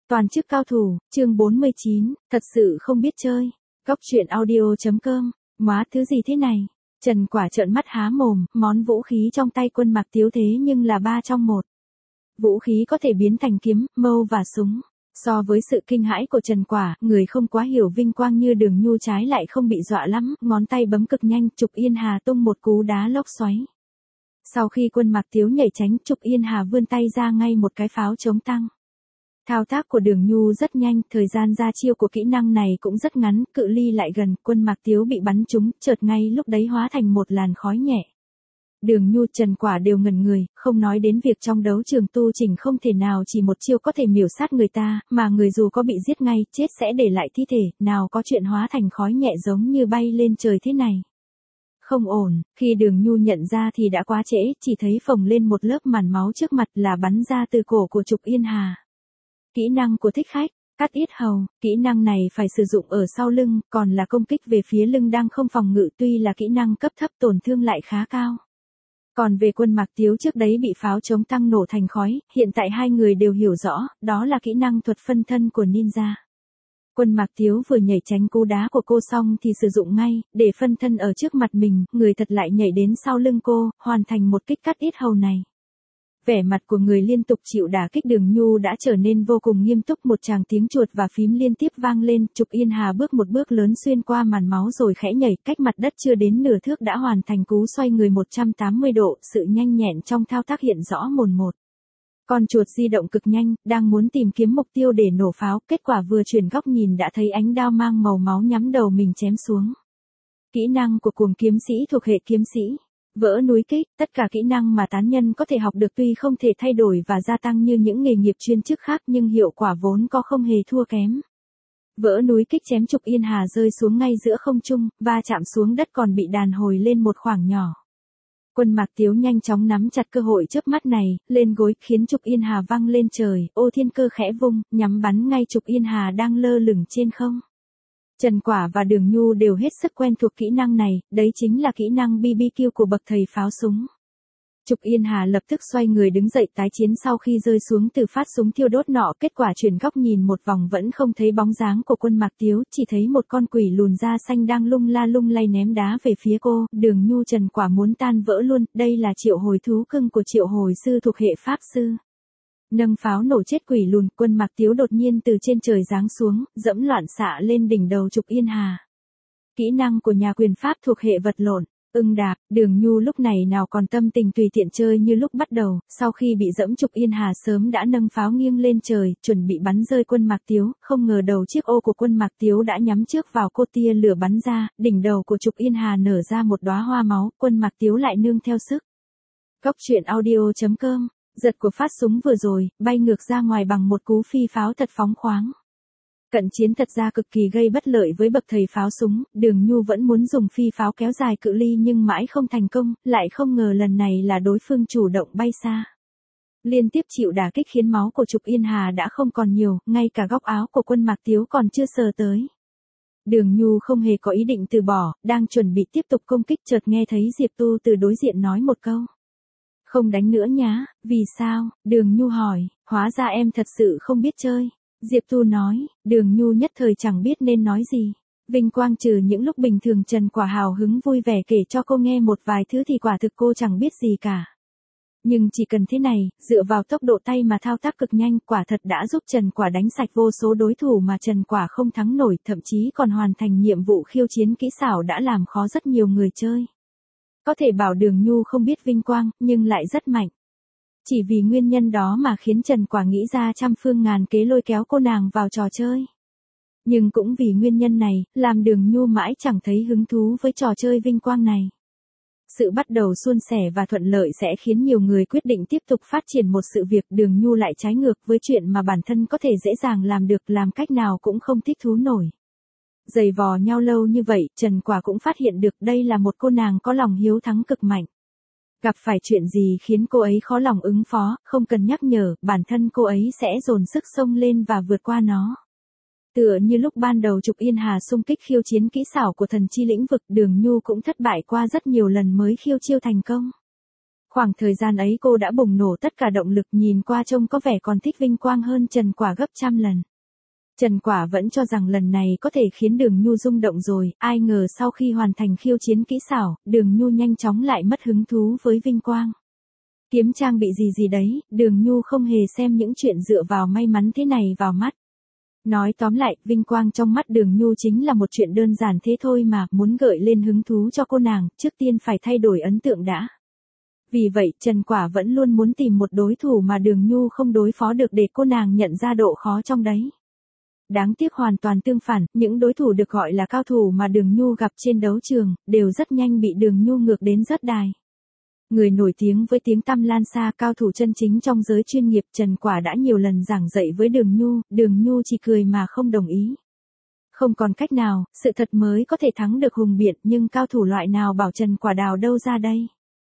Toàn chức cao thủ, chương 49, thật sự không biết chơi. Góc truyện audio.com, móa thứ gì thế này? Trần Quả trợn mắt há mồm, món vũ khí trong tay Quân Mạc Tiếu thế nhưng là 3 trong 1. Vũ khí có thể biến thành kiếm, mâu và súng. So với sự kinh hãi của Trần Quả, người không quá hiểu vinh quang như Đường Nhu trái lại không bị dọa lắm, ngón tay bấm cực nhanh, Trục Yên Hà tung một cú đá lốc xoáy. Sau khi Quân Mạc Tiếu nhảy tránh, Trục Yên Hà vươn tay ra ngay một cái pháo chống tăng. Thao tác của Đường Nhu rất nhanh, thời gian ra chiêu của kỹ năng này cũng rất ngắn, cự ly lại gần, Quân Mạc Tiếu bị bắn trúng, chợt ngay lúc đấy hóa thành một làn khói nhẹ. Đường Nhu, Trần Quả đều ngẩn người, không nói đến việc trong đấu trường tu chỉnh không thể nào chỉ một chiêu có thể miểu sát người ta, mà người dù có bị giết ngay, chết sẽ để lại thi thể, nào có chuyện hóa thành khói nhẹ giống như bay lên trời thế này. Không ổn, khi Đường Nhu nhận ra thì đã quá trễ, chỉ thấy phồng lên một lớp màn máu trước mặt là bắn ra từ cổ của Trục Yên Hà. Kỹ năng của thích khách, cắt yết hầu, kỹ năng này phải sử dụng ở sau lưng, còn là công kích về phía lưng đang không phòng ngự, tuy là kỹ năng cấp thấp tổn thương lại khá cao. Còn về Quân Mạc Tiếu trước đấy bị pháo chống tăng nổ thành khói, hiện tại hai người đều hiểu rõ, đó là kỹ năng thuật phân thân của ninja. Quân Mạc Tiếu vừa nhảy tránh cú đá của cô xong thì sử dụng ngay, để phân thân ở trước mặt mình, người thật lại nhảy đến sau lưng cô, hoàn thành một kích cắt yết hầu này. Vẻ mặt của người liên tục chịu đả kích Đường Nhu đã trở nên vô cùng nghiêm túc, một tràng tiếng chuột và phím liên tiếp vang lên, Trục Yên Hà bước một bước lớn xuyên qua màn máu rồi khẽ nhảy, cách mặt đất chưa đến nửa thước đã hoàn thành cú xoay người 180 độ, sự nhanh nhẹn trong thao tác hiện rõ mồn một. Con chuột di động cực nhanh, đang muốn tìm kiếm mục tiêu để nổ pháo, kết quả vừa chuyển góc nhìn đã thấy ánh đao mang màu máu nhắm đầu mình chém xuống. Kỹ năng của cuồng kiếm sĩ thuộc hệ kiếm sĩ. Vỡ núi kích, tất cả kỹ năng mà tán nhân có thể học được tuy không thể thay đổi và gia tăng như những nghề nghiệp chuyên chức khác nhưng hiệu quả vốn có không hề thua kém. Vỡ núi kích chém Trục Yên Hà rơi xuống ngay giữa không trung, va chạm xuống đất còn bị đàn hồi lên một khoảng nhỏ. Quân Mạc Tiếu nhanh chóng nắm chặt cơ hội chớp mắt này, lên gối, khiến Trục Yên Hà văng lên trời, ô thiên cơ khẽ vung, nhắm bắn ngay Trục Yên Hà đang lơ lửng trên không. Trần Quả và Đường Nhu đều hết sức quen thuộc kỹ năng này, đấy chính là kỹ năng BBQ của bậc thầy pháo súng. Trục Yên Hà lập tức xoay người đứng dậy tái chiến sau khi rơi xuống từ phát súng thiêu đốt nọ, kết quả chuyển góc nhìn một vòng vẫn không thấy bóng dáng của Quân Mạc Tiếu, chỉ thấy một con quỷ lùn da xanh đang lung la lung lay ném đá về phía cô, Đường Nhu Trần Quả muốn tan vỡ luôn, đây là triệu hồi thú cưng của triệu hồi sư thuộc hệ pháp sư. Nâng pháo nổ chết quỷ lùn, Quân Mạc Tiếu đột nhiên từ trên trời giáng xuống, dẫm loạn xạ lên đỉnh đầu Trục Yên Hà. Kỹ năng của nhà quyền pháp thuộc hệ vật lộn, ưng đạp, Đường Nhu lúc này nào còn tâm tình tùy tiện chơi như lúc bắt đầu, sau khi bị dẫm Trục Yên Hà sớm đã nâng pháo nghiêng lên trời, chuẩn bị bắn rơi Quân Mạc Tiếu, không ngờ đầu chiếc ô của Quân Mạc Tiếu đã nhắm trước vào cô, tia lửa bắn ra, đỉnh đầu của Trục Yên Hà nở ra một đóa hoa máu, Quân Mạc Tiếu lại nương theo sức. Góc truyện audio.com. Giật của phát súng vừa rồi, bay ngược ra ngoài bằng một cú phi pháo thật phóng khoáng. Cận chiến thật ra cực kỳ gây bất lợi với bậc thầy pháo súng, Đường Nhu vẫn muốn dùng phi pháo kéo dài cự ly nhưng mãi không thành công, lại không ngờ lần này là đối phương chủ động bay xa. Liên tiếp chịu đả kích khiến máu của Trục Yên Hà đã không còn nhiều, ngay cả góc áo của Quân Mạc Tiếu còn chưa sờ tới. Đường Nhu không hề có ý định từ bỏ, đang chuẩn bị tiếp tục công kích chợt nghe thấy Diệp Tu từ đối diện nói một câu. Không đánh nữa nhá, vì sao? Đường Nhu hỏi, hóa ra em thật sự không biết chơi. Diệp Tu nói, Đường Nhu nhất thời chẳng biết nên nói gì. Vinh quang trừ những lúc bình thường Trần Quả hào hứng vui vẻ kể cho cô nghe một vài thứ thì quả thực cô chẳng biết gì cả. Nhưng chỉ cần thế này, dựa vào tốc độ tay mà thao tác cực nhanh, quả thật đã giúp Trần Quả đánh sạch vô số đối thủ mà Trần Quả không thắng nổi, thậm chí còn hoàn thành nhiệm vụ khiêu chiến kỹ xảo đã làm khó rất nhiều người chơi. Có thể bảo Đường Nhu không biết vinh quang, nhưng lại rất mạnh. Chỉ vì nguyên nhân đó mà khiến Trần Quả nghĩ ra trăm phương ngàn kế lôi kéo cô nàng vào trò chơi. Nhưng cũng vì nguyên nhân này, làm Đường Nhu mãi chẳng thấy hứng thú với trò chơi vinh quang này. Sự bắt đầu suôn sẻ và thuận lợi sẽ khiến nhiều người quyết định tiếp tục phát triển một sự việc, Đường Nhu lại trái ngược với chuyện mà bản thân có thể dễ dàng làm được, làm cách nào cũng không thích thú nổi. Giày vò nhau lâu như vậy, Trần Quả cũng phát hiện được đây là một cô nàng có lòng hiếu thắng cực mạnh. Gặp phải chuyện gì khiến cô ấy khó lòng ứng phó, không cần nhắc nhở, bản thân cô ấy sẽ dồn sức xông lên và vượt qua nó. Tựa như lúc ban đầu Trục Yên Hà xung kích khiêu chiến kỹ xảo của thần chi lĩnh vực, Đường Nhu cũng thất bại qua rất nhiều lần mới khiêu chiêu thành công. Khoảng thời gian ấy cô đã bùng nổ tất cả động lực, nhìn qua trông có vẻ còn thích vinh quang hơn Trần Quả gấp trăm lần. Trần Quả vẫn cho rằng lần này có thể khiến Đường Nhu rung động rồi, ai ngờ sau khi hoàn thành khiêu chiến kỹ xảo, Đường Nhu nhanh chóng lại mất hứng thú với vinh quang. Kiếm trang bị gì gì đấy, Đường Nhu không hề xem những chuyện dựa vào may mắn thế này vào mắt. Nói tóm lại, vinh quang trong mắt Đường Nhu chính là một chuyện đơn giản thế thôi mà, muốn gợi lên hứng thú cho cô nàng, trước tiên phải thay đổi ấn tượng đã. Vì vậy, Trần Quả vẫn luôn muốn tìm một đối thủ mà Đường Nhu không đối phó được để cô nàng nhận ra độ khó trong đấy. Đáng tiếc hoàn toàn tương phản, những đối thủ được gọi là cao thủ mà Đường Nhu gặp trên đấu trường, đều rất nhanh bị Đường Nhu ngược đến rớt đài. Người nổi tiếng với tiếng tăm lan xa, cao thủ chân chính trong giới chuyên nghiệp, Trần Quả đã nhiều lần giảng dạy với Đường Nhu chỉ cười mà không đồng ý. Không còn cách nào, sự thật mới có thể thắng được hùng biện, nhưng cao thủ loại nào bảo Trần Quả đào đâu ra đây.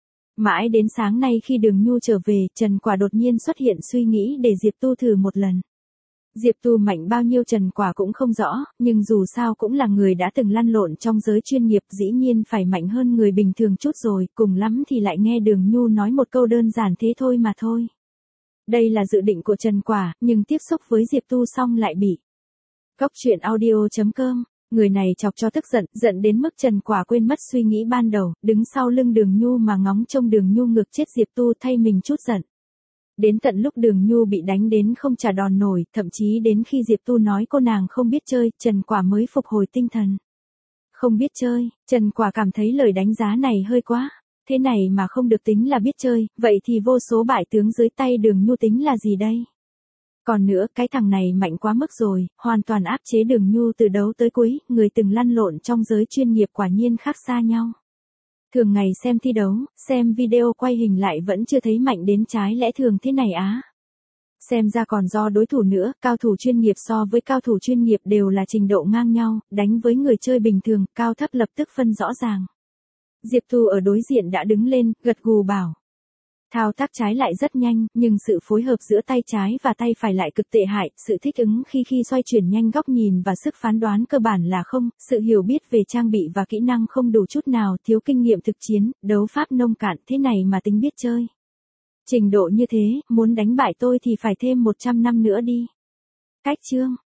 Mãi đến sáng nay khi Đường Nhu trở về, Trần Quả đột nhiên xuất hiện suy nghĩ để Diệp Tu thử một lần. Diệp Tu mạnh bao nhiêu Trần Quả cũng không rõ, nhưng dù sao cũng là người đã từng lăn lộn trong giới chuyên nghiệp, dĩ nhiên phải mạnh hơn người bình thường chút rồi, cùng lắm thì lại nghe Đường Nhu nói một câu đơn giản thế thôi mà thôi. Đây là dự định của Trần Quả, nhưng tiếp xúc với Diệp Tu xong lại bị Cóc Truyện Audio.com. Người này chọc cho tức giận đến mức Trần Quả quên mất suy nghĩ ban đầu, đứng sau lưng Đường Nhu mà ngóng trông Đường Nhu ngược chết Diệp Tu thay mình chút giận. Đến tận lúc Đường Nhu bị đánh đến không trả đòn nổi, thậm chí đến khi Diệp Tu nói cô nàng không biết chơi, Trần Quả mới phục hồi tinh thần. Không biết chơi, Trần Quả cảm thấy lời đánh giá này hơi quá. Thế này mà không được tính là biết chơi, vậy thì vô số bại tướng dưới tay Đường Nhu tính là gì đây? Còn nữa, cái thằng này mạnh quá mức rồi, hoàn toàn áp chế Đường Nhu từ đầu tới cuối, người từng lăn lộn trong giới chuyên nghiệp quả nhiên khác xa nhau. Thường ngày xem thi đấu, xem video quay hình lại vẫn chưa thấy mạnh đến trái lẽ thường thế này á. Xem ra còn do đối thủ nữa, cao thủ chuyên nghiệp so với cao thủ chuyên nghiệp đều là trình độ ngang nhau, đánh với người chơi bình thường, cao thấp lập tức phân rõ ràng. Diệp Tu ở đối diện đã đứng lên, gật gù bảo. Thao tác trái lại rất nhanh, nhưng sự phối hợp giữa tay trái và tay phải lại cực tệ hại, sự thích ứng khi xoay chuyển nhanh, góc nhìn và sức phán đoán cơ bản là không, sự hiểu biết về trang bị và kỹ năng không đủ chút nào, thiếu kinh nghiệm thực chiến, đấu pháp nông cạn, thế này mà tính biết chơi. Trình độ như thế, muốn đánh bại tôi thì phải thêm 100 năm nữa đi. Cách chương